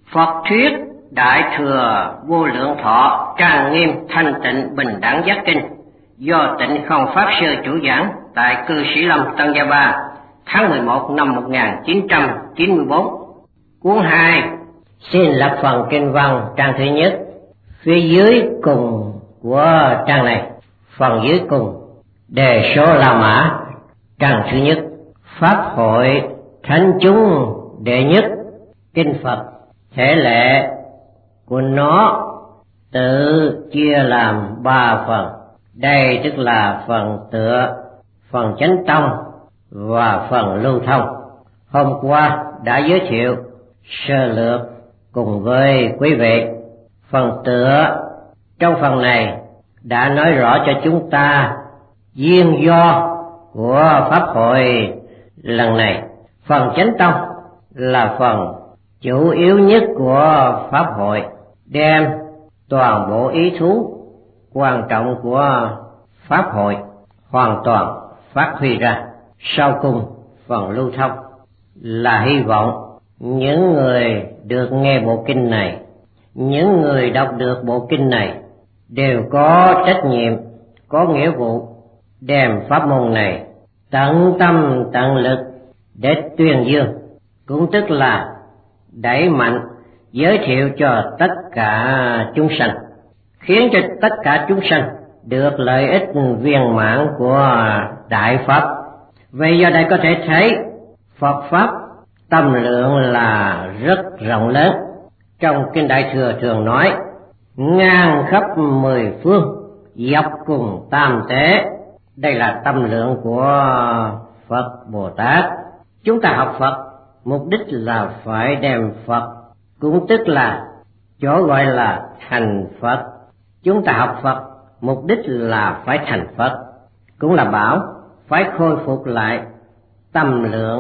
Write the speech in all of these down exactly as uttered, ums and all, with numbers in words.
Phật thuyết Đại Thừa Vô Lượng Thọ Trang Nghiêm Thanh Tịnh Bình Đẳng Giác Kinh do Tịnh Không Pháp Sư chủ giảng tại Cư Sĩ Lâm Tân Gia Ba tháng mười một năm một nghìn chín trăm chín mươi bốn. Cuốn hai. Xin lập phần kinh văn trang thứ nhất, phía dưới cùng của trang này. Phần dưới cùng đề số La Mã. Trang thứ nhất, Pháp hội thánh chúng đệ nhất. Kinh Phật thể lệ của nó tự chia làm ba phần. Đây tức là phần tựa, phần chánh tông và phần lưu thông. Hôm qua đã giới thiệu sơ lược cùng với quý vị. Phần tựa trong phần này đã nói rõ cho chúng ta duyên do của Pháp hội lần này. Phần chánh tông là phần chủ yếu nhất của Pháp hội, đem toàn bộ ý thú quan trọng của Pháp hội hoàn toàn phát huy ra. Sau cùng phần lưu thông là hy vọng những người được nghe bộ kinh này, những người đọc được bộ kinh này đều có trách nhiệm, có nghĩa vụ đem pháp môn này tận tâm tận lực để tuyên dương, cũng tức là đẩy mạnh giới thiệu cho tất cả chúng sanh, khiến cho tất cả chúng sanh được lợi ích viên mãn của Đại Pháp. Vậy do đây có thể thấy Phật Pháp tâm lượng là rất rộng lớn. Trong Kinh Đại Thừa thường nói ngang khắp mười phương, dọc cùng tam tế. Đây là tâm lượng của Phật Bồ Tát. Chúng ta học Phật mục đích là phải đem Phật, cũng tức là chỗ gọi là thành Phật. Chúng ta học Phật mục đích là phải thành Phật, cũng là bảo phải khôi phục lại tâm lượng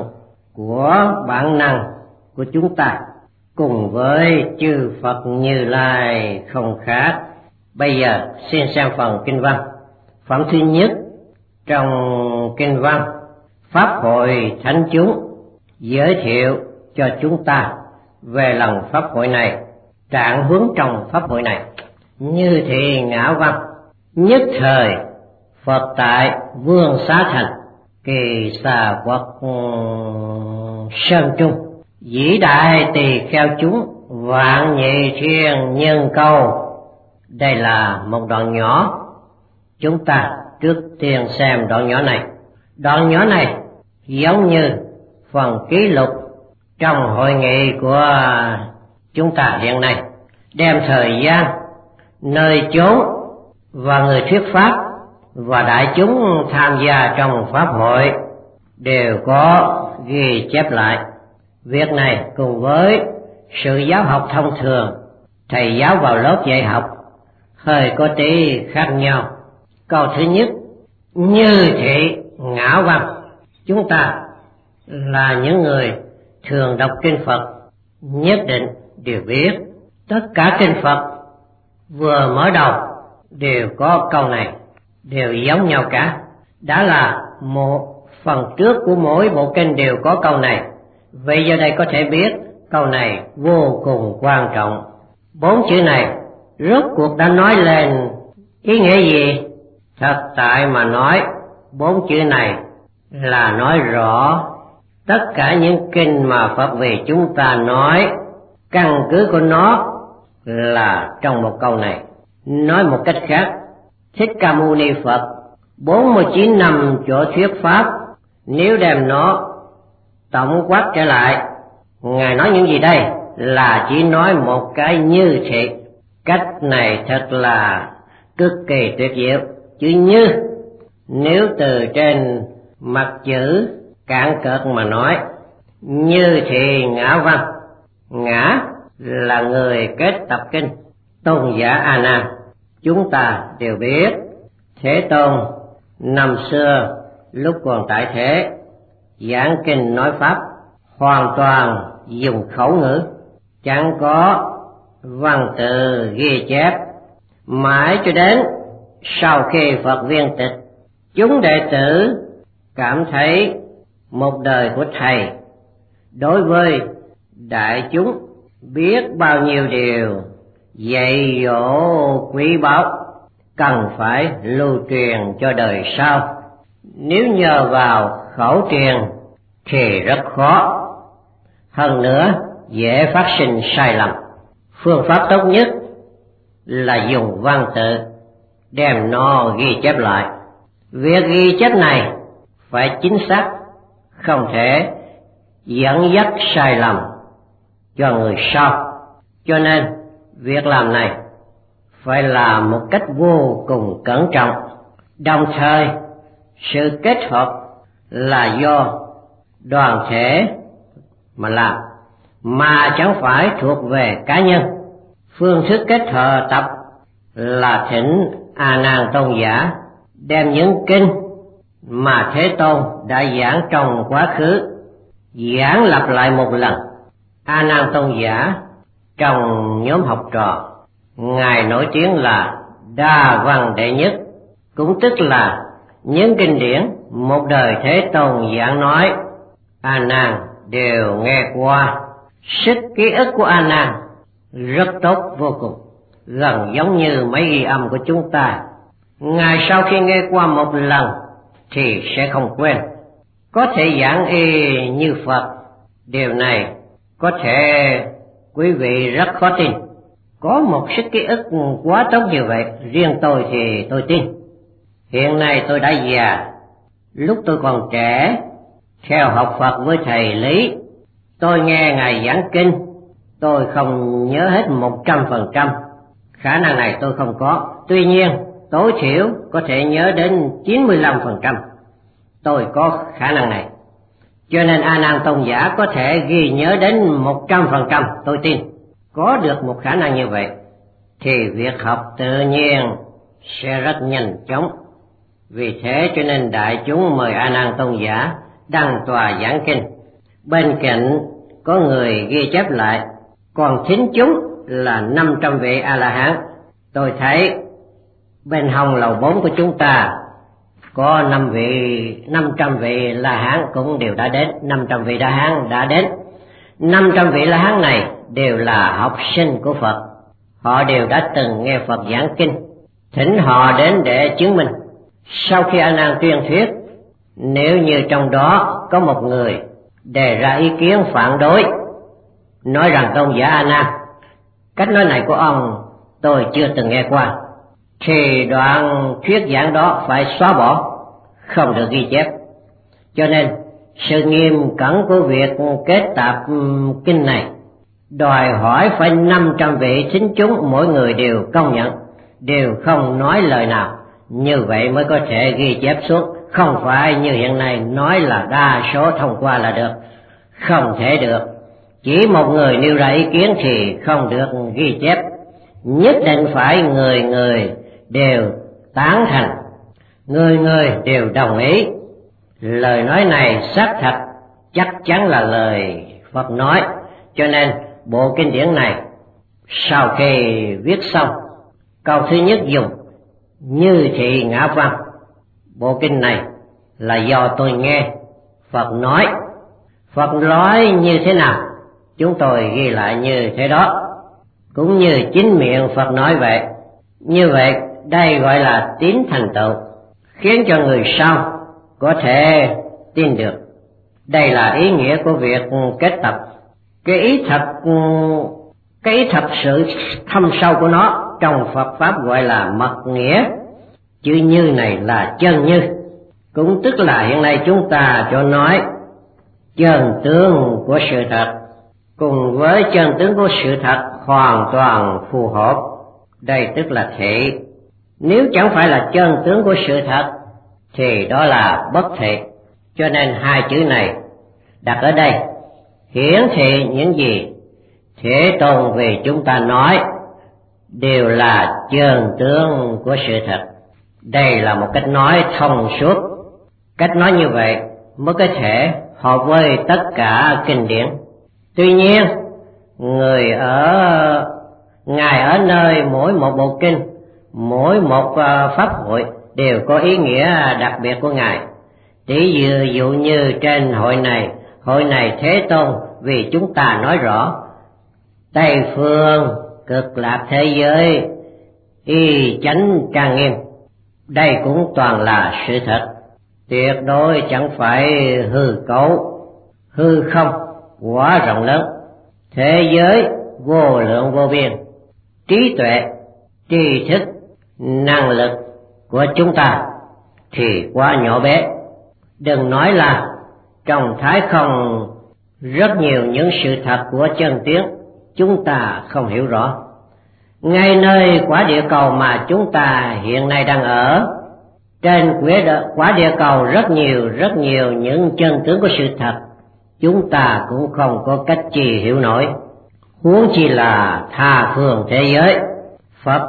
của bản năng của chúng ta cùng với chư Phật Như Lai không khác. Bây giờ xin xem phần kinh văn. Phẩm thứ nhất trong kinh văn, Pháp hội thánh chúng giới thiệu cho chúng ta về lần Pháp hội này, trạng hướng trong Pháp hội này. Như thị ngã văn, nhất thời Phật tại Vương Xá Thành, Kỳ Xà Quốc Sơn Trung, vĩ đại tỳ kheo chúng vạn nhị thiên nhân câu. Đây là một đoạn nhỏ, chúng ta trước tiên xem đoạn nhỏ này. Đoạn nhỏ này giống như phần ký lục trong hội nghị của chúng ta hiện nay, đem thời gian, nơi chốn và người thuyết pháp và đại chúng tham gia trong Pháp hội đều có ghi chép lại. Việc này cùng với sự giáo học thông thường, thầy giáo vào lớp dạy học hơi có tí khác nhau. Câu thứ nhất, như thị ngã văn. Chúng ta là những người thường đọc kinh Phật nhất định đều biết tất cả kinh Phật vừa mở đầu đều có câu này, đều giống nhau cả. Đã là một phần trước của mỗi bộ kinh đều có câu này. Vậy giờ đây có thể biết câu này vô cùng quan trọng. Bốn chữ này rốt cuộc đã nói lên ý nghĩa gì? Thật tại mà nói, bốn chữ này là nói rõ tất cả những kinh mà Phật vì chúng ta nói, căn cứ của nó là trong một câu này. Nói một cách khác, Thích Ca Mâu Ni Phật bốn mươi chín năm chỗ thuyết pháp, nếu đem nó tổng quát trở lại, Ngài nói những gì đây? Là chỉ nói một cái như thị. Cách này thật là cực kỳ tuyệt diệu. Chữ như, nếu từ trên mặt chữ cạn cợt mà nói, như thị ngã văn. Ngã là người kết tập kinh, tôn giả A Nan. Chúng ta đều biết Thế Tôn năm xưa lúc còn tại thế, giảng kinh nói pháp hoàn toàn dùng khẩu ngữ, chẳng có văn tự ghi chép. Mãi cho đến sau khi Phật viên tịch, chúng đệ tử cảm thấy một đời của Thầy đối với đại chúng biết bao nhiêu điều dạy dỗ quý báu cần phải lưu truyền cho đời sau. Nếu nhờ vào khẩu truyền thì rất khó, hơn nữa dễ phát sinh sai lầm. Phương pháp tốt nhất là dùng văn tự đem nó ghi chép lại. Việc ghi chép này phải chính xác, không thể dẫn dắt sai lầm cho người sau. Cho nên việc làm này phải làm một cách vô cùng cẩn trọng. Đồng thời sự kết hợp là do đoàn thể mà làm, mà chẳng phải thuộc về cá nhân. Phương thức kết hợp tập là thỉnh A Nan tôn giả đem những kinh mà Thế Tôn đã giảng trong quá khứ giảng lặp lại một lần. A Nan tôn giả trong nhóm học trò, ngài nổi tiếng là đa văn đệ nhất, cũng tức là những kinh điển một đời Thế Tôn giảng nói A Nan đều nghe qua. Sức ký ức của A Nan rất tốt vô cùng, gần giống như máy ghi âm của chúng ta. Ngài sau khi nghe qua một lần thì sẽ không quên, có thể giảng y như Phật. Điều này có thể quý vị rất khó tin. Có một sức ký ức quá tốt như vậy, riêng tôi thì tôi tin. Hiện nay tôi đã già, lúc tôi còn trẻ theo học Phật với thầy Lý, tôi nghe ngài giảng kinh, tôi không nhớ hết một trăm phần trăm. Khả năng này tôi không có, tuy nhiên tối thiểu có thể nhớ đến chín mươi lăm phần trăm. Tôi có khả năng này, cho nên A Nan tôn giả có thể ghi nhớ đến một trăm phần trăm. Tôi tin có được một khả năng như vậy thì việc học tự nhiên sẽ rất nhanh chóng. Vì thế cho nên đại chúng mời A Nan tôn giả đăng tòa giảng kinh, bên cạnh có người ghi chép lại, còn thính chúng là năm trăm vị A La Hán. Tôi thấy bên hông lầu bốn của chúng ta có năm vị, năm trăm vị La Hán cũng đều đã đến, năm trăm vị La Hán đã đến. năm trăm vị La Hán này đều là học sinh của Phật, họ đều đã từng nghe Phật giảng kinh, thỉnh họ đến để chứng minh. Sau khi A Nan tuyên thuyết, nếu như trong đó có một người đề ra ý kiến phản đối, nói rằng tôn giả A Nan, cách nói này của ông tôi chưa từng nghe qua, thì đoạn thuyết giảng đó phải xóa bỏ, không được ghi chép. Cho nên sự nghiêm cẩn của việc kết tạp kinh này đòi hỏi phải năm trăm vị thính chúng mỗi người đều công nhận, đều không nói lời nào, như vậy mới có thể ghi chép xuống. Không phải như hiện nay nói là đa số thông qua là được, không thể được. Chỉ một người nêu ra ý kiến thì không được ghi chép, nhất định phải người người đều tán thành, người người đều đồng ý. Lời nói này xác thật, chắc chắn là lời Phật nói. Cho nên bộ kinh điển này sau khi viết xong, câu thứ nhất dùng Như Thị Ngã Văn. Bộ kinh này là do tôi nghe Phật nói, Phật nói như thế nào chúng tôi ghi lại như thế đó, cũng như chính miệng Phật nói vậy. Như vậy đây gọi là tín thành tựu, khiến cho người sau có thể tin được. Đây là ý nghĩa của việc kết tập. Cái ý thật, cái ý thật sự thâm sâu của nó trong Phật pháp gọi là mật nghĩa. Chữ như này là chân như, cũng tức là hiện nay chúng ta cho nói chân tướng của sự thật, cùng với chân tướng của sự thật hoàn toàn phù hợp. Đây tức là thị. Nếu chẳng phải là chân tướng của sự thật thì đó là bất thị. Cho nên hai chữ này đặt ở đây hiển thị những gì Thế Tôn về chúng ta nói đều là chân tướng của sự thật. Đây là một cách nói thông suốt. Cách nói như vậy mới có thể hợp với tất cả kinh điển. Tuy nhiên, người ở Ngài ở nơi mỗi một bộ kinh, mỗi một pháp hội đều có ý nghĩa đặc biệt của Ngài. Tỷ dụ, dụ như trên hội này, hội này Thế Tôn vì chúng ta nói rõ Tây phương cực lạc thế giới y chánh trang nghiêm. Đây cũng toàn là sự thật, tuyệt đối chẳng phải hư cấu. Hư không quá rộng lớn, thế giới vô lượng vô biên, trí tuệ, tri thức, năng lực của chúng ta thì quá nhỏ bé. Đừng nói là trong thái không rất nhiều những sự thật của chân tiến chúng ta không hiểu rõ. Ngay nơi quả địa cầu mà chúng ta hiện nay đang ở, trên quả địa cầu rất nhiều rất nhiều những chân tướng của sự thật chúng ta cũng không có cách gì hiểu nổi, huống chi là tha phương thế giới. Phật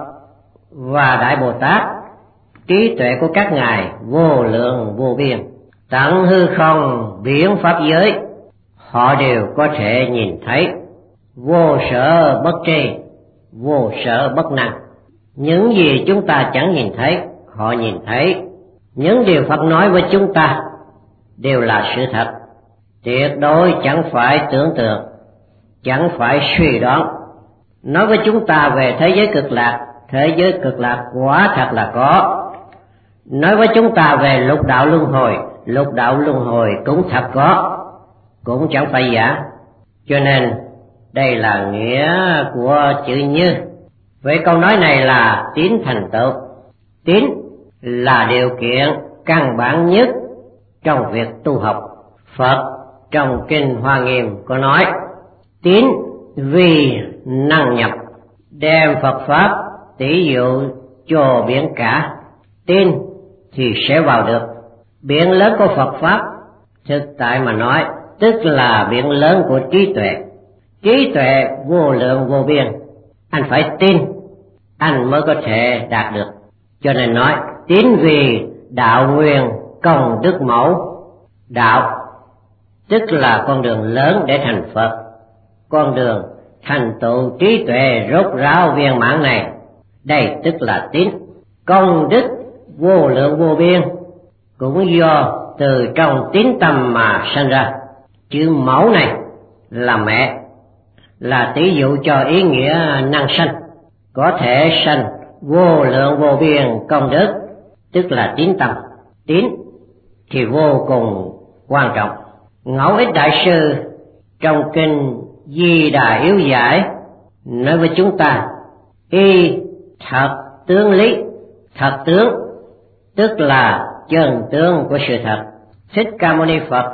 và Đại Bồ Tát, trí tuệ của các ngài vô lượng vô biên, tận hư không biển pháp giới, họ đều có thể nhìn thấy, vô sở bất tri, vô sở bất năng. Những gì chúng ta chẳng nhìn thấy, họ nhìn thấy. Những điều Phật nói với chúng ta đều là sự thật, tuyệt đối chẳng phải tưởng tượng, chẳng phải suy đoán. Nói với chúng ta về thế giới cực lạc, thế giới cực lạc quả thật là có. Nói với chúng ta về lục đạo luân hồi, lục đạo luân hồi cũng thật có, cũng chẳng phải giả. Cho nên đây là nghĩa của chữ như. Vậy câu nói này là tín thành tựu. Tín là điều kiện căn bản nhất trong việc tu học. Phật trong Kinh Hoa Nghiêm có nói, tín vì năng nhập, đem Phật Pháp tỷ dụ cho biển cả. Tin thì sẽ vào được biển lớn của Phật Pháp. Thực tại mà nói, tức là biển lớn của trí tuệ. Trí tuệ vô lượng vô biên, anh phải tin anh mới có thể đạt được. Cho nên nói tín vì đạo nguyên công đức mẫu. Đạo tức là con đường lớn để thành Phật, con đường thành tựu trí tuệ rốt ráo viên mãn này, đây tức là tín. Công đức vô lượng vô biên cũng do từ trong tín tâm mà sanh ra. Chữ mẫu này là mẹ, là tỷ dụ cho ý nghĩa năng sanh, có thể sanh vô lượng vô biên công đức, tức là tín tâm. Tín thì vô cùng quan trọng. Ngẫu Ích Đại Sư trong Kinh Di Đà Yếu Giải nói với chúng ta, y thật tướng lý. Thật tướng tức là chân tướng của sự thật. Thích Ca Mâu Ni Phật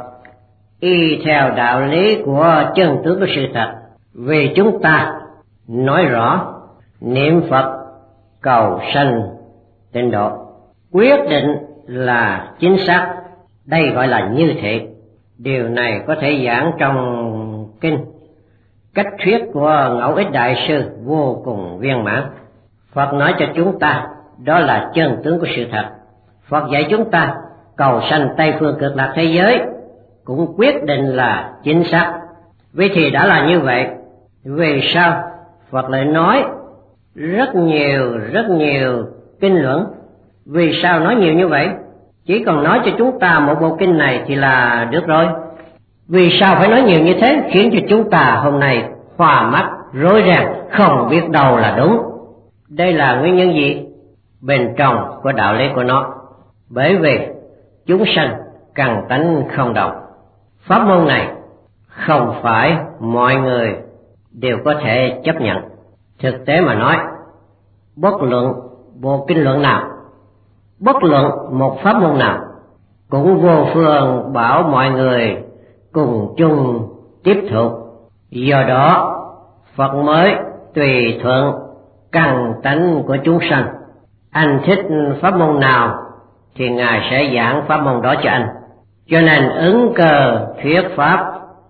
y theo đạo lý của chân tướng của sự thật, vì chúng ta nói rõ niệm Phật cầu sanh tịnh độ, quyết định là chính xác. Đây gọi là như thị. Điều này có thể giảng trong kinh. Cách thuyết của Ngẫu Ích Đại Sư vô cùng viên mãn. Phật nói cho chúng ta đó là chân tướng của sự thật. Phật dạy chúng ta cầu sanh Tây phương cực lạc thế giới cũng quyết định là chính xác. Vì thì đã là như vậy, vì sao Phật lại nói rất nhiều rất nhiều kinh luận? Vì sao nói nhiều như vậy? Chỉ cần nói cho chúng ta một bộ kinh này thì là được rồi. Vì sao phải nói nhiều như thế, khiến cho chúng ta hôm nay hoa mắt rối ren, không biết đâu là đúng? Đây là nguyên nhân gì? Bên trong của đạo lý của nó. Bởi vì chúng sanh căn tánh không đồng. Pháp môn này không phải mọi người đều có thể chấp nhận. Thực tế mà nói, bất luận bộ kinh luận nào, bất luận một pháp môn nào, cũng vô phương bảo mọi người cùng chung tiếp thụ. Do đó Phật mới tùy thuận căn tánh của chúng sanh. Anh thích pháp môn nào thì Ngài sẽ giảng pháp môn đó cho anh. Cho nên ứng cơ thuyết pháp,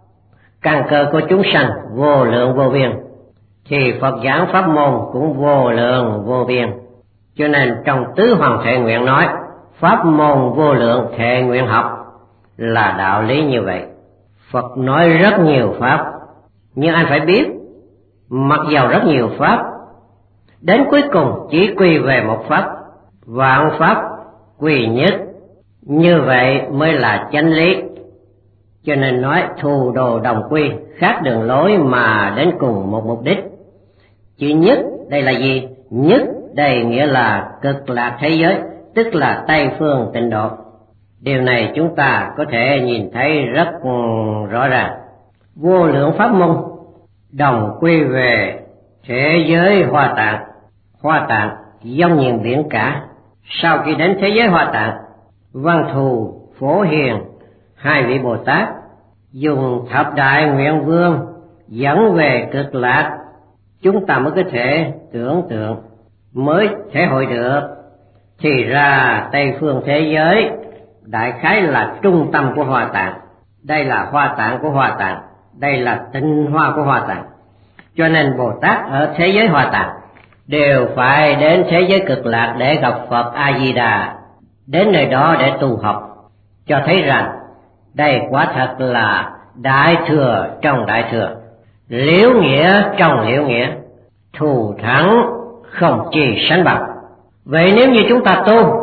căn cơ của chúng sanh vô lượng vô biên, thì Phật giảng pháp môn cũng vô lượng vô biên. Cho nên trong Tứ Hoàng Thệ Nguyện nói, pháp môn vô lượng thệ nguyện học là đạo lý như vậy. Phật nói rất nhiều pháp, nhưng anh phải biết, mặc dầu rất nhiều pháp, đến cuối cùng chỉ quy về một pháp, vạn pháp quy nhất. Như vậy mới là chánh lý. cho nên nói thù đồ đồng quy, khác đường lối mà đến cùng một mục đích. Chữ nhất đây là gì? Nhất đây nghĩa là cực lạc thế giới, tức là Tây phương tịnh độ. Điều này chúng ta có thể nhìn thấy rất rõ ràng. Vô lượng pháp môn đồng quy về thế giới Hoa Tạng. Hoa Tạng dông nhiên biển cả. Sau khi đến thế giới Hoa Tạng, Văn Thù, Phổ Hiền, hai vị Bồ Tát dùng thập đại nguyện vương dẫn về cực lạc, chúng ta mới có thể tưởng tượng, mới thể hội được. Thì ra Tây phương thế giới đại khái là trung tâm của Hoa Tạng. Đây là Hoa Tạng của Hoa Tạng, đây là tinh hoa của Hoa Tạng. Cho nên Bồ Tát ở thế giới Hoa Tạng đều phải đến thế giới cực lạc để gặp Phật A Di Đà, đến nơi đó để tu học, cho thấy rằng đây quả thật là đại thừa trong đại thừa, liễu nghĩa trong liễu nghĩa, thù thắng không chi sánh bằng. Vậy nếu như chúng ta tu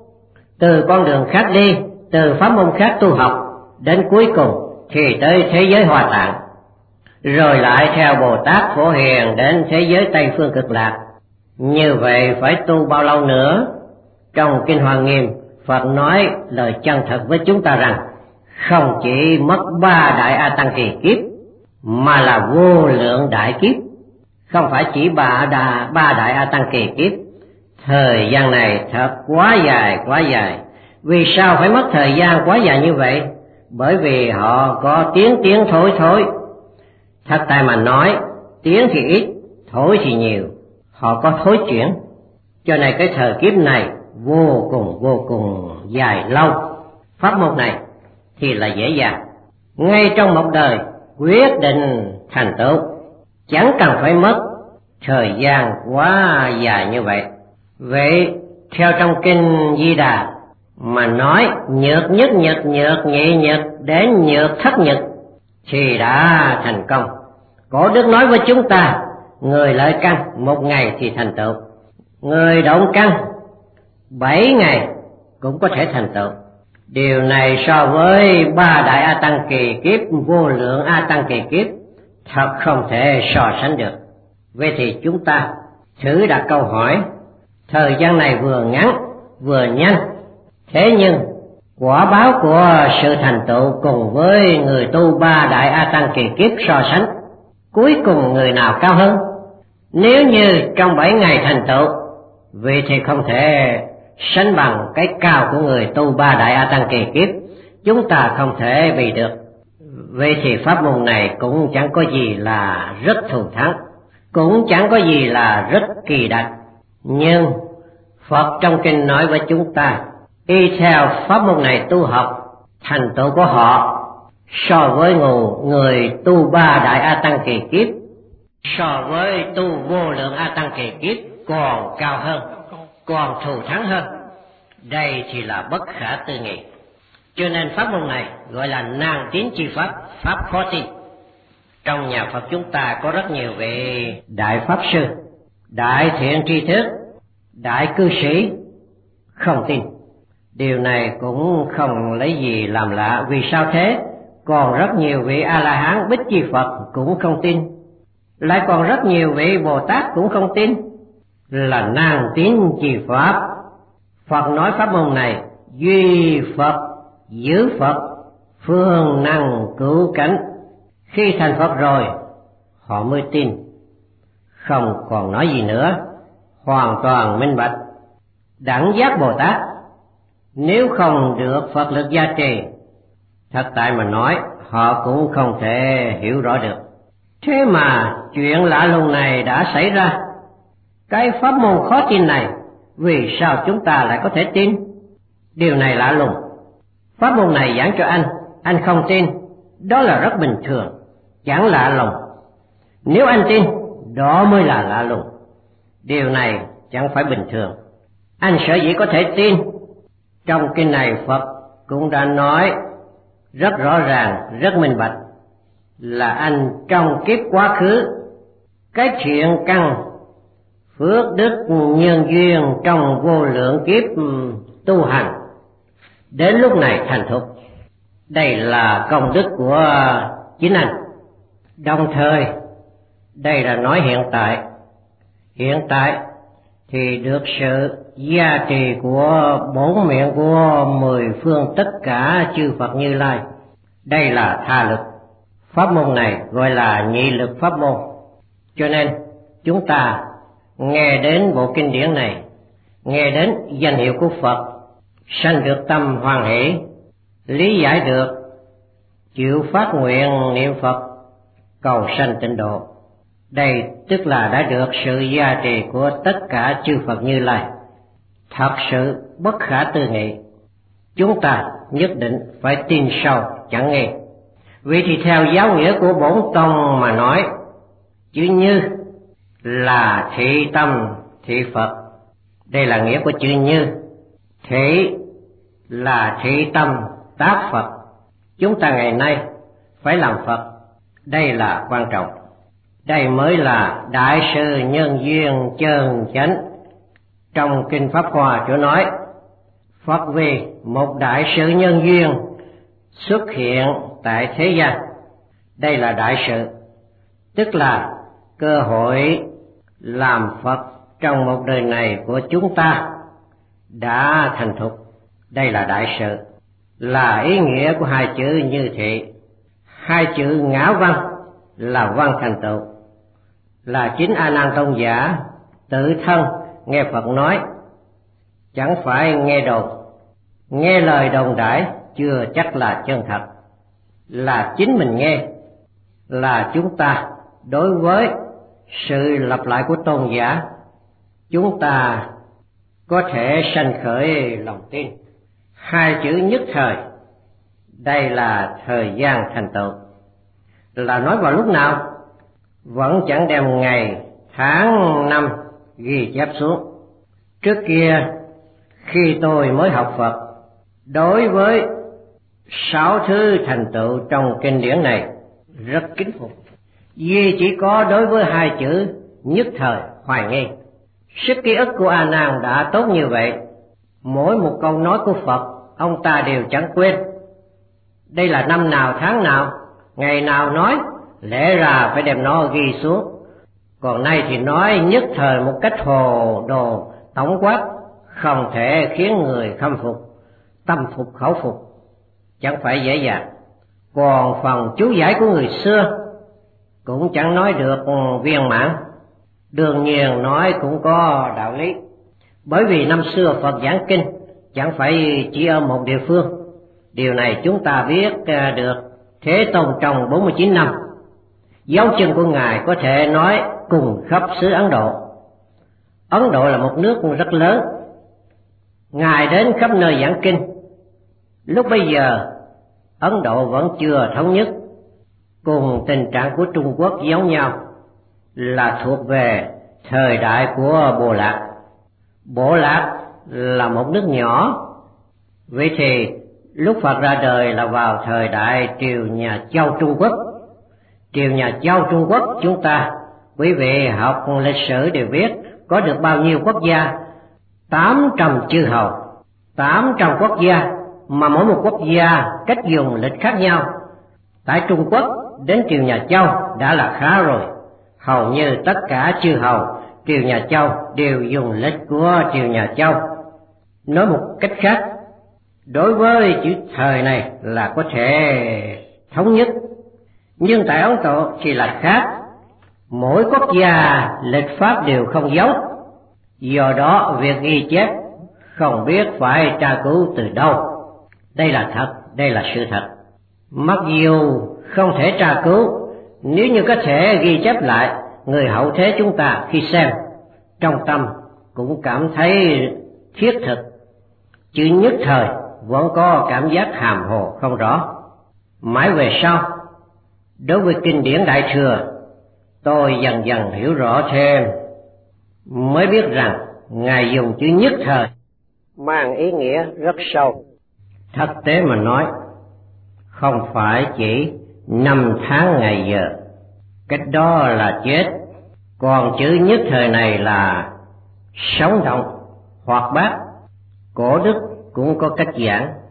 từ con đường khác đi, từ pháp môn khác tu học, đến cuối cùng thì tới thế giới Hoa Tạng, rồi lại theo Bồ Tát Phổ Hiền đến thế giới Tây phương cực lạc, như vậy phải tu bao lâu nữa? Trong Kinh Hoa Nghiêm, Phật nói lời chân thật với chúng ta rằng không chỉ mất ba đại A Tăng kỳ kiếp, mà là vô lượng đại kiếp. Không phải chỉ ba đà ba đại A Tăng kỳ kiếp. Thời gian này thật quá dài quá dài. Vì sao phải mất thời gian quá dài như vậy? Bởi vì họ có tiến tiến thối thối. Thật tại mà nói, tiến thì ít, thối thì nhiều. Họ có thối chuyển. Cho nên cái thời kiếp này vô cùng vô cùng dài lâu. Pháp môn này thì là dễ dàng, ngay trong một đời quyết định thành tựu, chẳng cần phải mất thời gian quá dài như vậy. Vậy theo trong Kinh Di Đà mà nói nhược nhất nhược nhược nhị nhược đến nhược thất nhược thì đã thành công. Cổ Đức nói với chúng ta, người lợi căn một ngày thì thành tựu, người động căn bảy ngày cũng có thể thành tựu. Điều này so với ba đại A Tăng kỳ kiếp, vô lượng A Tăng kỳ kiếp thật không thể so sánh được. Vậy thì chúng ta thử đặt câu hỏi, thời gian này vừa ngắn vừa nhanh, thế nhưng quả báo của sự thành tựu cùng với người tu ba đại A Tăng kỳ kiếp so sánh, cuối cùng người nào cao hơn? Nếu như trong bảy ngày thành tựu, vậy thì không thể sánh bằng cái cao của người tu ba đại A Tăng kỳ kiếp, chúng ta không thể vì được. Vậy thì pháp môn này cũng chẳng có gì là rất thù thắng, cũng chẳng có gì là rất kỳ đặc. Nhưng Phật trong kinh nói với chúng ta, y theo pháp môn này tu học, thành tựu của họ so với người tu ba đại A Tăng kỳ kiếp, so với tu vô lượng A Tăng kỳ kiếp còn cao hơn, còn thù thắng hơn. Đây thì là bất khả tư nghị. Cho nên pháp môn này gọi là nan tín chi pháp, pháp khó tin. Trong nhà Phật chúng ta có rất nhiều vị đại pháp sư, đại thiện tri thức, đại cư sĩ không tin. Điều này cũng không lấy gì làm lạ. Vì sao thế? Còn rất nhiều vị A-la-hán Bích Chi Phật cũng không tin, lại còn rất nhiều vị Bồ Tát cũng không tin. Là nan tín chi pháp. Phật nói pháp môn này duy Phật, giữ Phật, phương năng cứu cánh. Khi thành Phật rồi, họ mới tin, không còn nói gì nữa, hoàn toàn minh bạch. Đẳng giác Bồ Tát nếu không được Phật lực gia trì, thật tại mà nói họ cũng không thể hiểu rõ được. Thế mà chuyện lạ lùng này đã xảy ra. Cái pháp môn khó tin này, vì sao chúng ta lại có thể tin? Điều này lạ lùng. Pháp môn này giảng cho anh, anh không tin, đó là rất bình thường, chẳng lạ lùng. Nếu anh tin, đó mới là lạ lùng. Điều này chẳng phải bình thường. Anh sở dĩ có thể tin, trong kinh này Phật cũng đã nói rất rõ ràng, rất minh bạch, là anh trong kiếp quá khứ, cái thiện căn phước đức nhân duyên trong vô lượng kiếp tu hành, đến lúc này thành thục. Đây là công đức của chính anh. Đồng thời, đây là nói hiện tại. Hiện tại thì được sự gia trì của bốn miệng của mười phương tất cả chư Phật Như Lai. Đây là tha lực. Pháp môn này gọi là nhị lực pháp môn. Cho nên chúng ta nghe đến bộ kinh điển này, nghe đến danh hiệu của Phật, sanh được tâm hoan hỷ, lý giải được, chịu phát nguyện niệm Phật, cầu sanh tịnh độ. Đây tức là đã được sự gia trì của tất cả chư Phật Như Lai. Thật sự bất khả tư nghị. Chúng ta nhất định phải tin sâu chẳng nghe. Vì thì theo giáo nghĩa của bổn tông mà nói, chữ Như là thị tâm thị Phật. Đây là nghĩa của chữ Như. Thị là thị tâm tác Phật. Chúng ta ngày nay phải làm Phật. Đây là quan trọng. Đây mới là đại sự nhân duyên chân chánh. Trong Kinh Pháp Hoa chỗ nói, Phật vì một đại sự nhân duyên xuất hiện tại thế gian. Đây là đại sự, tức là cơ hội làm Phật trong một đời này của chúng ta đã thành thục. Đây là đại sự, là ý nghĩa của hai chữ Như thị. Hai chữ ngã văn là văn thành tựu, là chính A Nan Tôn giả tự thân nghe Phật nói, chẳng phải nghe đồn. Nghe lời đồn đãi chưa chắc là chân thật, là chính mình nghe, là chúng ta đối với sự lặp lại của tôn giả, chúng ta có thể sanh khởi lòng tin. Hai chữ nhất thời, đây là thời gian thành tựu. Là nói vào lúc nào? Vẫn chẳng đem ngày, tháng, năm ghi chép xuống. Trước kia, khi tôi mới học Phật, đối với sáu thứ thành tựu trong kinh điển này rất kính phục, duy chỉ có đối với hai chữ nhất thời hoài nghi. Sức ký ức của A Nan đã tốt như vậy, mỗi một câu nói của Phật ông ta đều chẳng quên. Đây là năm nào, tháng nào, ngày nào nói, lẽ ra phải đem nó ghi xuống. Còn nay thì nói nhất thời một cách hồ đồ tổng quát, không thể khiến người khâm phục, tâm phục khẩu phục, chẳng phải dễ dàng. Còn phần chú giải của người xưa cũng chẳng nói được viên mãn, đương nhiên nói cũng có đạo lý. Bởi vì năm xưa Phật giảng kinh chẳng phải chỉ ở một địa phương. Điều này chúng ta biết được Thế Tôn trong bốn mươi chín năm, dấu chân của Ngài có thể nói cùng khắp xứ Ấn Độ. Ấn Độ là một nước rất lớn, Ngài đến khắp nơi giảng kinh. Lúc bây giờ Ấn Độ vẫn chưa thống nhất, cùng tình trạng của Trung Quốc giống nhau, là thuộc về thời đại của Bồ Lạc. Bồ Lạc là một nước nhỏ. Vậy thì lúc Phật ra đời là vào thời đại triều nhà Châu Trung Quốc. Triều nhà Châu Trung Quốc chúng ta, quý vị học lịch sử đều biết, có được bao nhiêu quốc gia? Tám trăm chư hầu, tám trăm quốc gia, mà mỗi một quốc gia cách dùng lịch khác nhau. Tại Trung Quốc đến triều nhà Châu đã là khá rồi. Hầu như tất cả chư hầu triều nhà Châu đều dùng lịch của triều nhà Châu. Nói một cách khác, đối với chữ thời này là có thể thống nhất. Nhưng tại Ấn Độ thì là khác, mỗi quốc gia lịch pháp đều không dấu. Do đó việc ghi chép không biết phải tra cứu từ đâu. Đây là thật, đây là sự thật. Mặc dù không thể tra cứu, nếu như có thể ghi chép lại, người hậu thế chúng ta khi xem, trong tâm cũng cảm thấy thiết thực. Chữ nhất thời vẫn có cảm giác hàm hồ không rõ. Mãi về sau, đối với kinh điển Đại Thừa, tôi dần dần hiểu rõ thêm, mới biết rằng Ngài dùng chữ nhất thời mang ý nghĩa rất sâu. Thực tế mà nói, không phải chỉ năm tháng ngày giờ, cách đó là chết. Còn chữ nhất thời này là sống động, hoạt bát. Cổ đức cũng có cách giảng,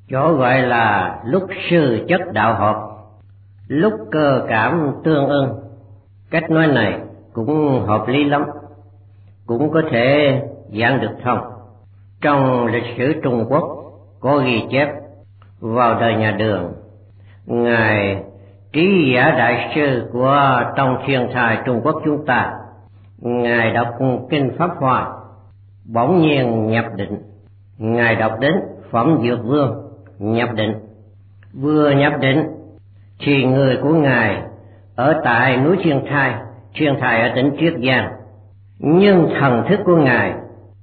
chỗ gọi là lúc sư chất đạo hợp, lúc cơ cảm tương ưng. Cách nói này cũng hợp lý lắm, cũng có thể giảng được thông. Trong lịch sử Trung Quốc có ghi chép vào đời nhà Đường, ngài Trí Giả Đại Sư của Tông Thiên Thai Trung Quốc chúng ta, ngài đọc kinh Pháp Hoa, bỗng nhiên nhập định. Ngài đọc đến Phẩm Dược Vương, nhập định. Vừa nhập định thì người của ngài ở tại núi Thiên Thai, Thiên Thai ở tỉnh Triết Giang, nhưng thần thức của ngài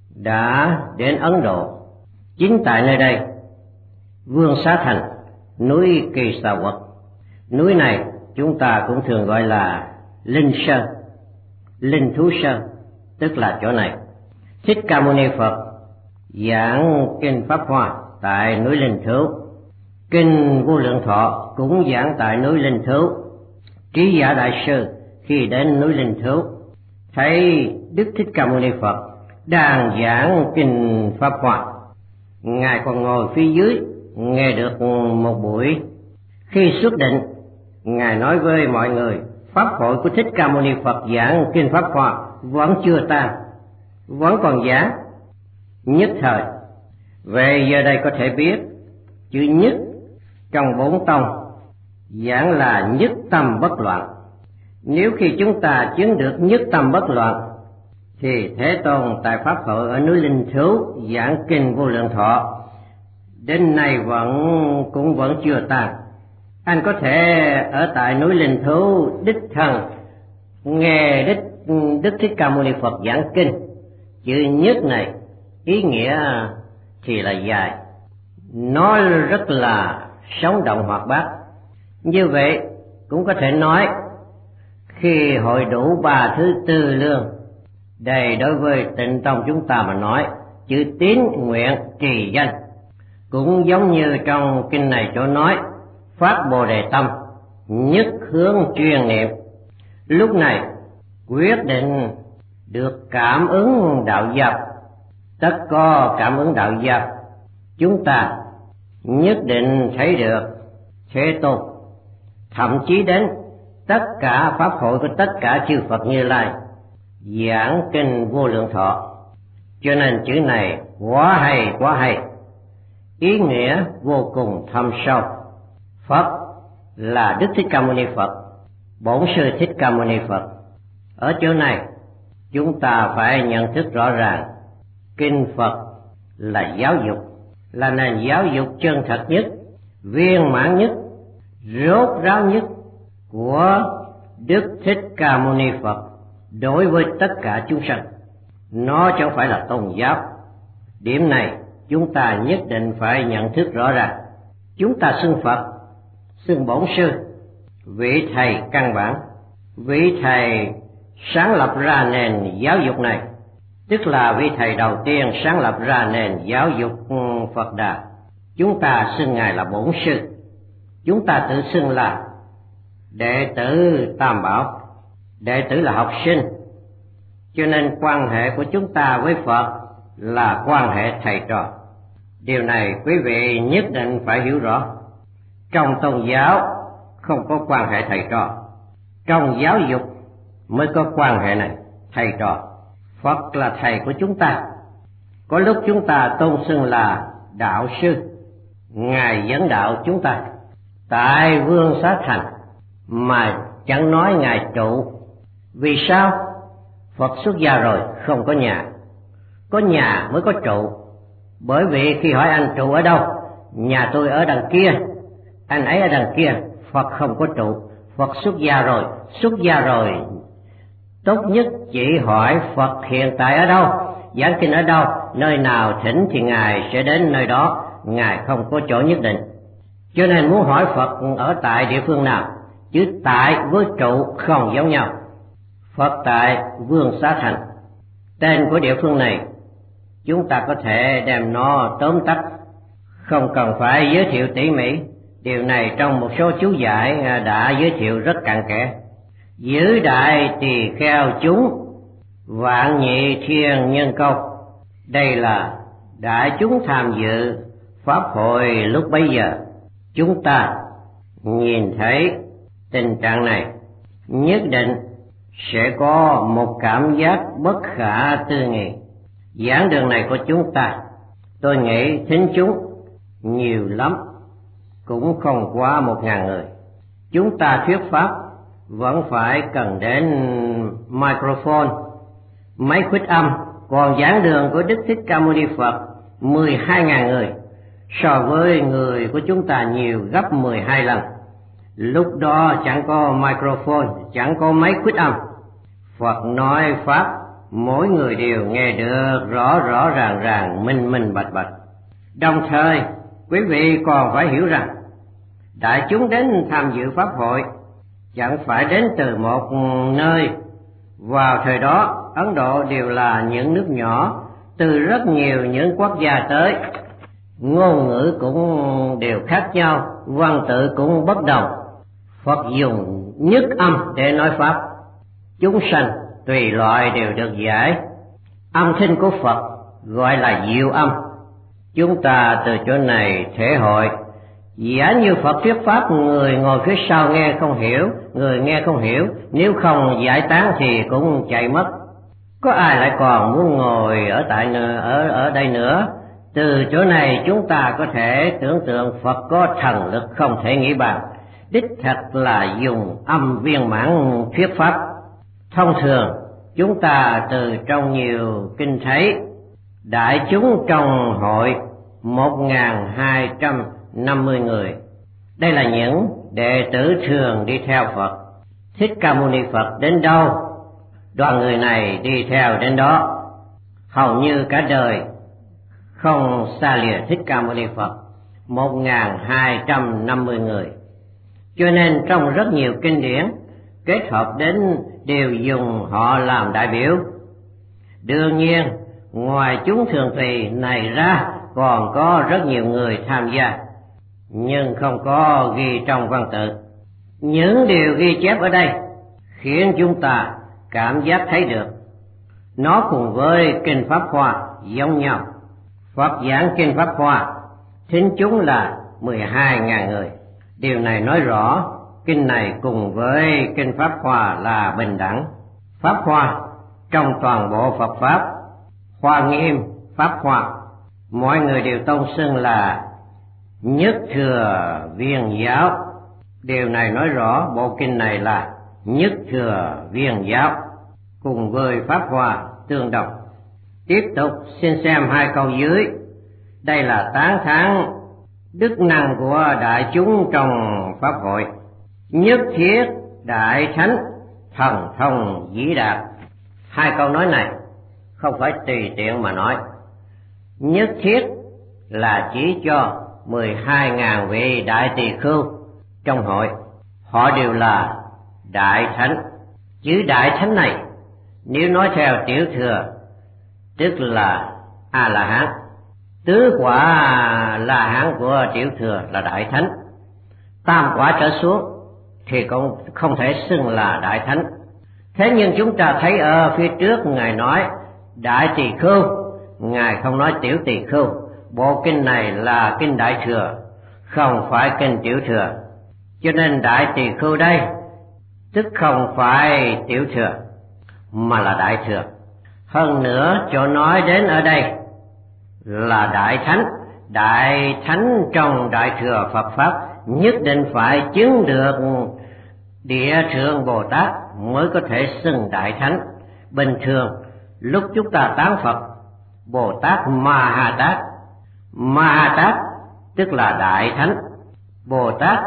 đã đến Ấn Độ. Chính tại nơi đây, Vương Xá Thành, núi Kỳ Xà Quật. Núi này chúng ta cũng thường gọi là Linh Sơn, Linh Thú Sơn, tức là chỗ này. Thích Ca Mâu Ni Phật giảng kinh Pháp Hoa tại núi Linh Thú, kinh Vô Lượng Thọ cũng giảng tại núi Linh Thú. Trí Giả Đại Sư khi đến núi Linh Thú thấy Đức Thích Ca Mâu Ni Phật đang giảng kinh Pháp Hoa, ngài còn ngồi phía dưới nghe được một buổi. Khi xuất định, ngài nói với mọi người, pháp hội của Thích Ca Mâu Ni Phật giảng kinh Pháp Hoa vẫn chưa tan, vẫn còn giảng nhất thời. Về giờ đây có thể biết chữ nhất trong bốn tông giảng là nhất tâm bất loạn. Nếu khi chúng ta chứng được nhất tâm bất loạn thì Thế Tôn tại pháp hội ở núi Linh Thú giảng kinh Vô Lượng Thọ đến nay vẫn cũng vẫn chưa tan. Anh có thể ở tại núi Linh Thú đích thân nghe đích Đức Thích Ca Mâu Ni Phật giảng kinh. Chữ nhất này ý nghĩa thì là dài, nó rất là sống động hoạt bát. Như vậy cũng có thể nói khi hội đủ ba thứ tư lương, đây đối với Tịnh Tông chúng ta mà nói, chữ tín nguyện trì danh cũng giống như trong kinh này chỗ nói phát Bồ Đề tâm, nhất hướng chuyên niệm. Lúc này quyết định được cảm ứng đạo giáo. Tất có cảm ứng đạo giáo, chúng ta nhất định thấy được Thế Tôn, thậm chí đến tất cả pháp hội của tất cả chư Phật Như Lai giảng kinh Vô Lượng Thọ. Cho nên chữ này quá hay, quá hay, ý nghĩa vô cùng thâm sâu. Phật là Đức Thích Ca Mâu Ni Phật, Bổn Sư Thích Ca Mâu Ni Phật. Ở chỗ này chúng ta phải nhận thức rõ ràng, kinh Phật là giáo dục, là nền giáo dục chân thật nhất, viên mãn nhất, rốt ráo nhất của Đức Thích Ca Mâu Ni Phật đối với tất cả chúng sanh. Nó chẳng phải là tôn giáo. Điểm này chúng ta nhất định phải nhận thức rõ ràng. Chúng ta xưng Phật, xưng Bổn Sư, vị thầy căn bản, vị thầy sáng lập ra nền giáo dục này, tức là vị thầy đầu tiên sáng lập ra nền giáo dục Phật Đà. Chúng ta xưng ngài là Bổn Sư, chúng ta tự xưng là đệ tử Tam Bảo, đệ tử là học sinh. Cho nên quan hệ của chúng ta với Phật là quan hệ thầy trò. Điều này quý vị nhất định phải hiểu rõ. Trong tôn giáo không có quan hệ thầy trò, trong giáo dục mới có quan hệ này, thầy trò. Phật là thầy của chúng ta. Có lúc chúng ta tôn xưng là đạo sư, ngài dẫn đạo chúng ta. Tại Vương Xá Thành mà chẳng nói ngài trụ. Vì sao? Phật xuất gia rồi không có nhà, có nhà mới có trụ. Bởi vì khi hỏi anh trụ ở đâu, nhà tôi ở đằng kia, anh ấy ở đằng kia. Phật không có trụ. Phật xuất gia rồi, xuất gia rồi tốt nhất chỉ hỏi Phật hiện tại ở đâu, giảng kinh ở đâu, nơi nào thỉnh thì ngài sẽ đến nơi đó. Ngài không có chỗ nhất định. Cho nên muốn hỏi Phật ở tại địa phương nào, chứ tại với trụ không giống nhau. Phật tại Vương Xá Thành, tên của địa phương này chúng ta có thể đem nó tóm tắt, không cần phải giới thiệu tỉ mỉ. Điều này trong một số chú giải đã giới thiệu rất cặn kẽ. Giữ đại tỳ kheo chúng, vạn nhị thiên nhân câu. Đây là đại chúng tham dự Pháp hội lúc bấy giờ, chúng ta nhìn thấy tình trạng này, nhất định sẽ có một cảm giác bất khả tư nghị. Giảng đường này của chúng ta, tôi nghĩ thính chúng nhiều lắm, cũng không quá một ngàn người. Chúng ta thuyết pháp vẫn phải cần đến microphone, máy khuếch âm, còn giảng đường của Đức Thích Ca Mâu Ni Phật mười hai ngàn người, so với người của chúng ta nhiều gấp mười hai lần. Lúc đó chẳng có microphone, chẳng có máy khuếch âm. Phật nói pháp, mỗi người đều nghe được rõ rõ ràng ràng, minh minh bạch bạch. Đồng thời, quý vị còn phải hiểu rằng, đại chúng đến tham dự pháp hội chẳng phải đến từ một nơi. Vào thời đó, Ấn Độ đều là những nước nhỏ, từ rất nhiều những quốc gia tới. Ngôn ngữ cũng đều khác nhau, văn tự cũng bất đồng. Phật dùng nhất âm để nói pháp. Chúng sanh tùy loại đều được giải. Âm thanh của Phật gọi là diệu âm. Chúng ta từ chỗ này thể hội, giả như Phật thuyết pháp, người ngồi phía sau nghe không hiểu, người nghe không hiểu, nếu không giải tán thì cũng chạy mất. Có ai lại còn muốn ngồi ở tại ở ở đây nữa? Từ chỗ này chúng ta có thể tưởng tượng Phật có thần lực không thể nghĩ bàn, đích thật là dùng âm viên mãn thuyết pháp. Thông thường chúng ta từ trong nhiều kinh thấy, đại chúng trong hội một nghìn hai trăm năm mươi người. Đây là những đệ tử thường đi theo Phật. Thích Ca Mâu Ni Phật đến đâu, đoàn người này đi theo đến đó, hầu như cả đời không xa lìa Thích Ca Mâu Ni Phật, một nghìn hai trăm năm mươi người. Cho nên trong rất nhiều kinh điển kết hợp đến đều dùng họ làm đại biểu. Đương nhiên, ngoài chúng thường tùy này ra còn có rất nhiều người tham gia, nhưng không có ghi trong văn tự. Những điều ghi chép ở đây khiến chúng ta cảm giác thấy được nó cùng với kinh Pháp Hoa giống nhau. Phật giảng kinh Pháp Hoa, thính chúng là mười hai ngàn người. Điều này nói rõ kinh này cùng với kinh Pháp Hoa là bình đẳng. Pháp Hoa trong toàn bộ Phật Pháp, Hoa Nghiêm, Pháp Hoa, mọi người đều tôn xưng là Nhất Thừa Viên Giáo. Điều này nói rõ bộ kinh này là Nhất Thừa Viên Giáo, cùng với Pháp Hoa tương đồng. Tiếp tục xin xem hai câu dưới. Đây là tán thán đức năng của đại chúng trong Pháp hội. Nhất thiết đại thánh thần thông vĩ đạt. Hai câu nói này không phải tùy tiện mà nói. Nhất thiết là chỉ cho mười hai ngàn vị đại tỳ khưu trong hội. Họ đều là đại thánh. Chữ đại thánh này nếu nói theo tiểu thừa tức là A La Hán. Tứ quả La Hán của tiểu thừa là đại thánh. Tam quả trở xuống thì cũng không thể xưng là đại thánh. Thế nhưng chúng ta thấy ở phía trước Ngài nói đại tỳ khưu, Ngài không nói tiểu tỳ khưu. Bộ kinh này là kinh đại thừa, không phải kinh tiểu thừa. Cho nên đại tỳ khưu đây tức không phải tiểu thừa mà là đại thừa. Hơn nữa chỗ nói đến ở đây là đại thánh. Đại thánh trong đại thừa Phật Pháp nhất định phải chứng được Địa Thượng Bồ Tát mới có thể xưng đại thánh. Bình thường lúc chúng ta tán Phật, Bồ Tát Ma Ha Tát, Ma Ha Tát tức là đại thánh. Bồ Tát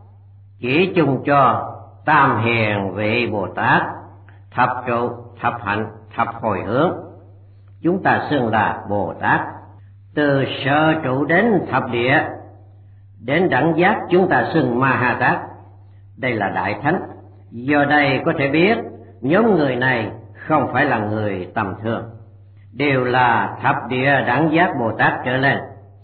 chỉ chung cho tam hiền vị Bồ Tát, thập trụ, thập hạnh, thập hồi hướng. Chúng ta xưng là Bồ Tát. Từ sơ trụ đến thập địa đến đẳng giác chúng ta xưng Ma Ha Tát. Đây là đại thánh. Do đây có thể biết nhóm người này không phải là người tầm thường, đều là thập địa đẳng giác Bồ Tát trở lên.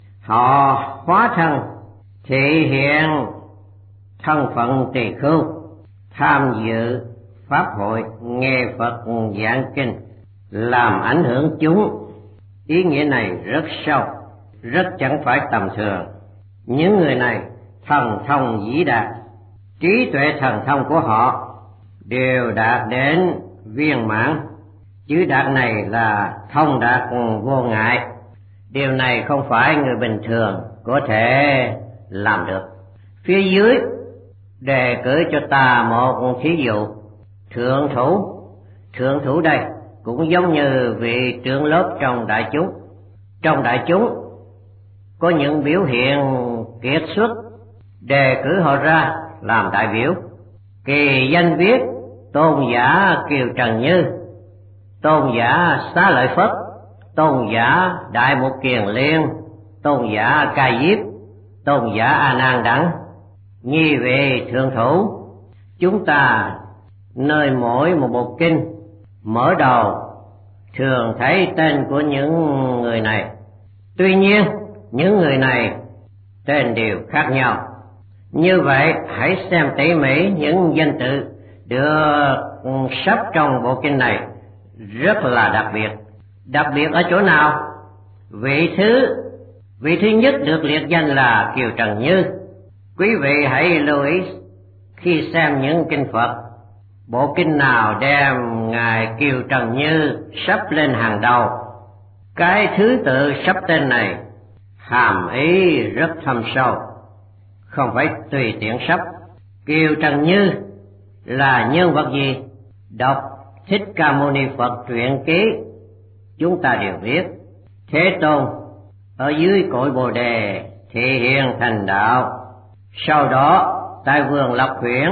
Họ hóa thân thể hiện thân phận tỳ khưu, tham dự pháp hội, nghe Phật giảng kinh, làm ảnh hưởng chúng. Ý nghĩa này rất sâu. rất chẳng phải tầm thường. Những người này thần thông vĩ đại, trí tuệ thần thông của họ đều đạt đến viên mãn. Chữ đạt này là thông đạt vô ngại. Điều này không phải người bình thường có thể làm được. Phía dưới đề cử cho ta một thí dụ. Thượng thủ, thượng thủ đây cũng giống như vị trưởng lớp trong đại chúng. Trong đại chúng có những biểu hiện kiệt xuất, đề cử họ ra làm đại biểu. Kỳ danh viết tôn giả Kiều Trần Như, tôn giả Xá Lợi Phất, tôn giả Đại Mục Kiền Liên, tôn giả Ca Diếp, tôn giả A Nan Đẳng. Nhi về thượng thủ, chúng ta nơi mỗi một bộ kinh mở đầu thường thấy tên của những người này. Tuy nhiên những người này tên đều khác nhau. Như vậy hãy xem tỉ mỉ những danh tự được sắp trong bộ kinh này, rất là đặc biệt. Đặc biệt ở chỗ nào? Vị thứ vị thứ nhất được liệt danh là Kiều Trần Như. Quý vị hãy lưu ý khi xem những kinh Phật, bộ kinh nào đem ngài Kiều Trần Như sắp lên hàng đầu. Cái thứ tự sắp tên này hàm ý rất thâm sâu, không phải tùy tiện sắp. Kiều Trần Như là nhân vật gì? Đọc Thích Ca Mâu Ni Phật truyện ký chúng ta đều biết, Thế Tôn ở dưới cội Bồ Đề thị hiện thành đạo, sau đó tại vườn Lạc Huyễn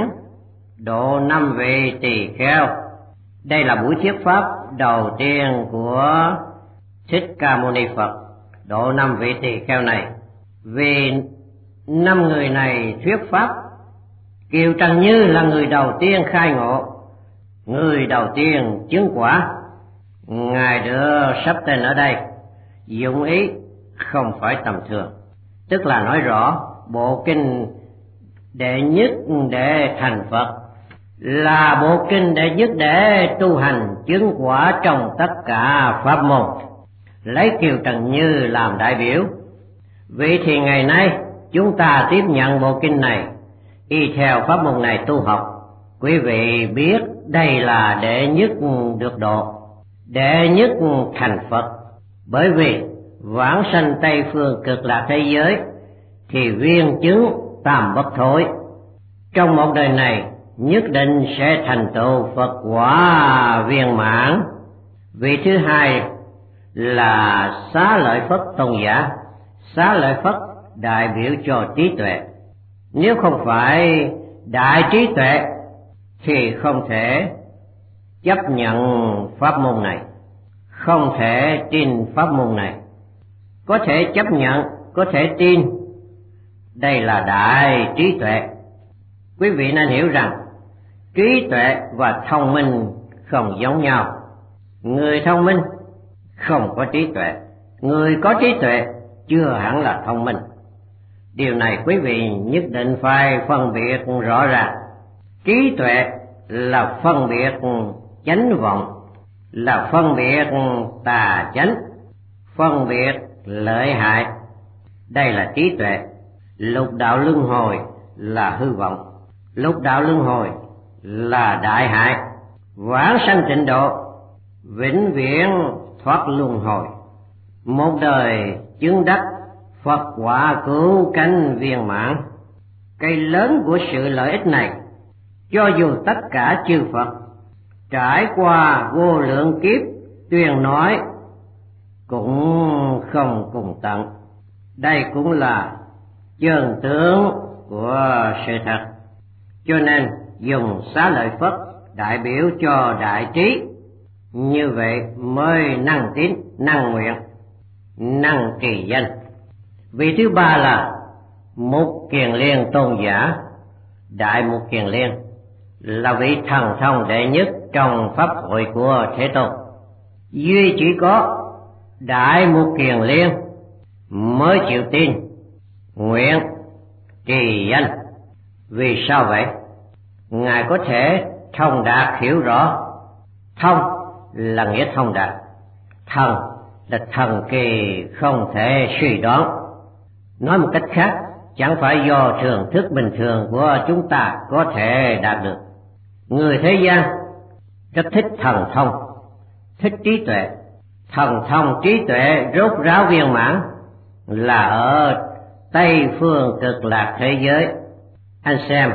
độ năm vị tỳ kheo. Đây là buổi thuyết pháp đầu tiên của Thích Ca Mâu Ni Phật, độ năm vị tỳ kheo này. Vì năm người này thuyết pháp, Kiều Trần Như là người đầu tiên khai ngộ, người đầu tiên chứng quả. Ngài đưa sắp tên ở đây dụng ý không phải tầm thường, tức là nói rõ bộ kinh đệ nhất để thành Phật là bộ kinh đệ nhất để tu hành chứng quả trong tất cả pháp môn, lấy Kiều Trần Như làm đại biểu. Vậy thì ngày nay chúng ta tiếp nhận bộ kinh này, y theo pháp môn này tu học. Quý vị biết đây là đệ nhất được độ, đệ nhất thành Phật. Bởi vì vãng sanh Tây phương cực lạc thế giới thì viên chứng tam bất thối, trong một đời này nhất định sẽ thành tựu Phật quả viên mãn. Vị thứ hai là Xá Lợi Phất tôn giả. Xá Lợi Phất đại biểu cho trí tuệ. Nếu không phải đại trí tuệ thì không thể chấp nhận pháp môn này, không thể tin pháp môn này. Có thể chấp nhận, có thể tin, đây là đại trí tuệ. Quý vị nên hiểu rằng trí tuệ và thông minh không giống nhau. Người thông minh không có trí tuệ, người có trí tuệ chưa hẳn là thông minh. Điều này quý vị nhất định phải phân biệt rõ ràng. Trí tuệ là phân biệt chánh vọng, là phân biệt tà chánh, phân biệt lợi hại. Đây là trí tuệ. Lục đạo luân hồi là hư vọng, lục đạo luân hồi là đại hại. Vãng sanh tịnh độ, vĩnh viễn thoát luân hồi. Một đời chứng đắc Phật quả cứu cánh viên mãn. Cái lớn của sự lợi ích này, cho dù tất cả chư Phật trải qua vô lượng kiếp tuyên nói cũng không cùng tận. Đây cũng là chân tướng của sự thật. Cho nên dùng Xá Lợi Phất đại biểu cho đại trí, như vậy mới năng tín, năng nguyện, năng kỳ danh. Vị thứ ba là Mục Kiền Liên tôn giả. Đại Mục Kiền Liên là vị thần thông đệ nhất trong pháp hội của Thế Tôn. Duy chỉ có Đại Mục Kiền Liên mới chịu tin, nguyện, trì danh. Vì sao vậy? Ngài có thể thông đạt hiểu rõ. Thông là nghĩa thông đạt, thần là thần kỳ không thể suy đoán. Nói một cách khác, chẳng phải do thường thức bình thường của chúng ta có thể đạt được. Người thế gian rất thích thần thông, thích trí tuệ. Thần thông trí tuệ rốt ráo viên mãn là ở Tây phương cực lạc thế giới. Anh xem,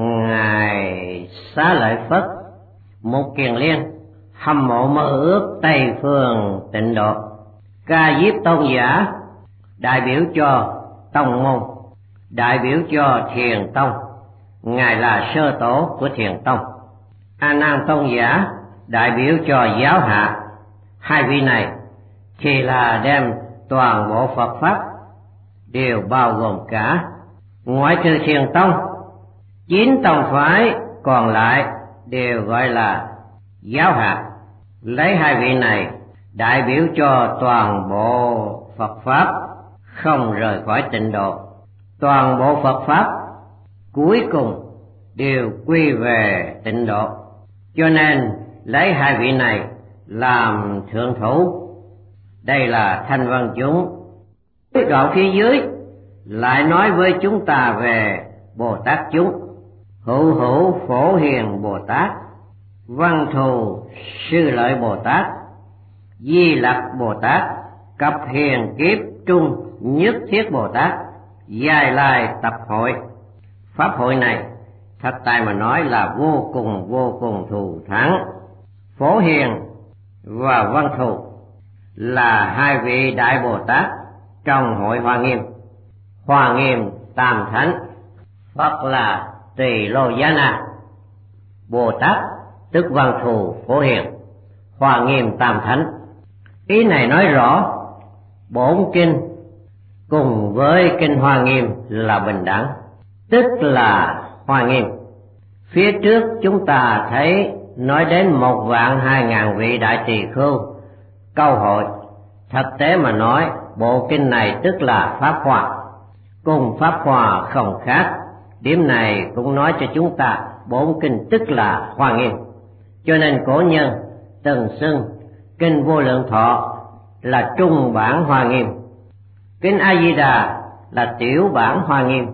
Ngài Xá Lợi Phất, một kiền liên, hâm mộ mơ ước Tây phương tịnh độ. Ca Diếp tôn giả đại biểu cho tông môn, đại biểu cho Thiền tông. Ngài là sơ tổ của Thiền tông. A Nan tôn giả đại biểu cho giáo hạ. Hai vị này thì là đem toàn bộ Phật pháp đều bao gồm cả, ngoại trừ Thiền tông, chín tông phái còn lại đều gọi là giáo hạ. Lấy hai vị này đại biểu cho toàn bộ Phật pháp không rời khỏi tịnh độ. Toàn bộ Phật pháp cuối cùng đều quy về tịnh độ. Cho nên lấy hai vị này làm thượng thủ. Đây là thanh văn chúng. Đoạn phía dưới lại nói với chúng ta về Bồ Tát chúng. Hữu hữu Phổ Hiền Bồ Tát, Văn Thù Sư Lợi Bồ Tát, Di Lặc Bồ Tát, Cập Hiền Kiếp Trung Nhất Thiết Bồ Tát, Giai Lai Tập Hội. Pháp hội này thật tại mà nói là vô cùng vô cùng thù thắng. Phổ Hiền và Văn Thù là hai vị Đại Bồ Tát trong hội Hoa Nghiêm. Hoa Nghiêm Tam Thánh, Phật là Tỳ Lô Giá Na, Bồ Tát tức Văn Thù Phổ Hiền, Hoa Nghiêm Tam Thánh. Ý này nói rõ bổn kinh cùng với kinh Hoa Nghiêm là bình đẳng, tức là Hoa Nghiêm. Phía trước chúng ta thấy nói đến một vạn hai ngàn vị đại tỳ khưu câu hội. Thực tế mà nói, bộ kinh này tức là Pháp Hoa, cùng Pháp Hoa không khác. Điểm này cũng nói cho chúng ta bổn kinh tức là Hoa Nghiêm. Cho nên cổ nhân từng xưng kinh Vô Lượng Thọ là trung bản Hoa Nghiêm, kinh A Di Đà là tiểu bản Hoa Nghiêm.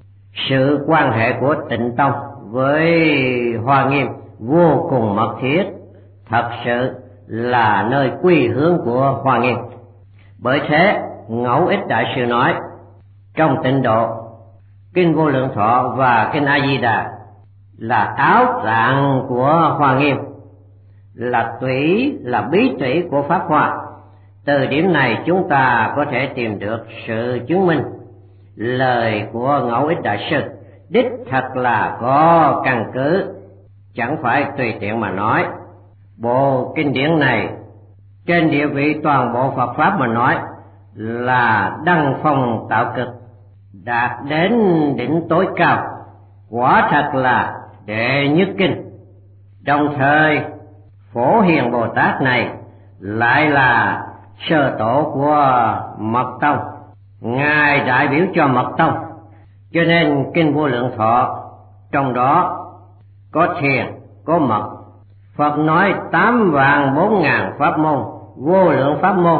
Sự quan hệ của Tịnh Tông với Hoa Nghiêm vô cùng mật thiết, thật sự là nơi quy hướng của Hoa Nghiêm. Bởi thế Ngẫu Ích Đại Sư nói, trong tịnh độ, kinh Vô Lượng Thọ và kinh A Di Đà là áo tạng của Hoa Nghiêm, là tủy, là bí tủy của Pháp Hoa. Từ điểm này chúng ta có thể tìm được sự chứng minh lời của Ngẫu Ích Đại Sư đích thật là có căn cứ, chẳng phải tùy tiện mà nói. Bộ kinh điển này trên địa vị toàn bộ Phật pháp mà nói là đăng phong tạo cực, đạt đến đỉnh tối cao, quả thật là đệ nhất kinh. Đồng thời Phổ Hiền Bồ Tát này lại là sơ tổ của Mật Tông, Ngài đại biểu cho Mật Tông. Cho nên kinh Vô Lượng Thọ trong đó có thiền, có mật. Phật nói tám vạn bốn ngàn pháp môn, vô lượng pháp môn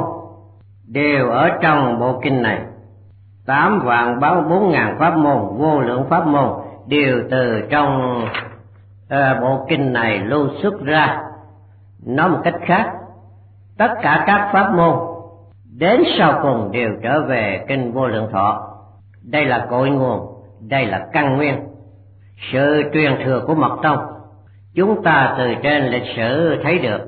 đều ở trong bộ kinh này. Tám vạn bốn ngàn pháp môn, vô lượng pháp môn đều từ trong uh, bộ kinh này lưu xuất ra. Nói một cách khác, tất cả các pháp môn đến sau cùng đều trở về kinh Vô Lượng Thọ. Đây là cội nguồn, đây là căn nguyên. Sự truyền thừa của Mật Tông chúng ta từ trên lịch sử thấy được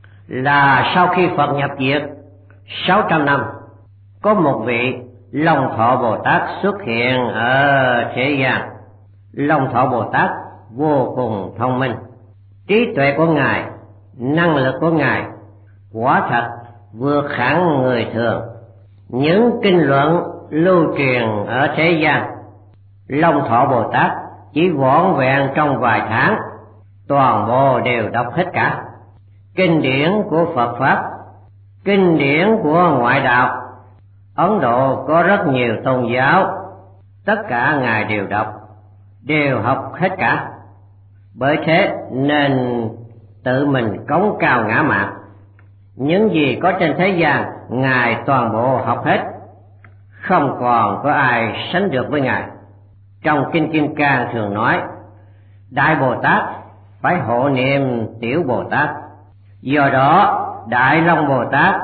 là sau khi Phật nhập diệt sáu trăm năm, có một vị Long Thọ Bồ Tát xuất hiện ở thế gian. Long Thọ Bồ Tát vô cùng thông minh, trí tuệ của Ngài, năng lực của Ngài quả thật vượt hẳn người thường. Những kinh luận lưu truyền ở thế gian, Long Thọ Bồ Tát chỉ vỏn vẹn trong vài tháng toàn bộ đều đọc hết cả. Kinh điển của Phật pháp, kinh điển của ngoại đạo, Ấn Độ có rất nhiều tôn giáo, tất cả Ngài đều đọc, đều học hết cả. Bởi thế nên tự mình cống cao ngã mạn. Những gì có trên thế gian Ngài toàn bộ học hết, không còn có ai sánh được với Ngài. Trong Kinh Kim Cang thường nói, Đại Bồ Tát phải hộ niệm Tiểu Bồ Tát. Do đó Đại Long Bồ Tát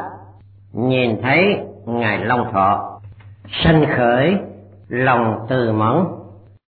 nhìn thấy Ngài Long Thọ, sanh khởi lòng từ mẫn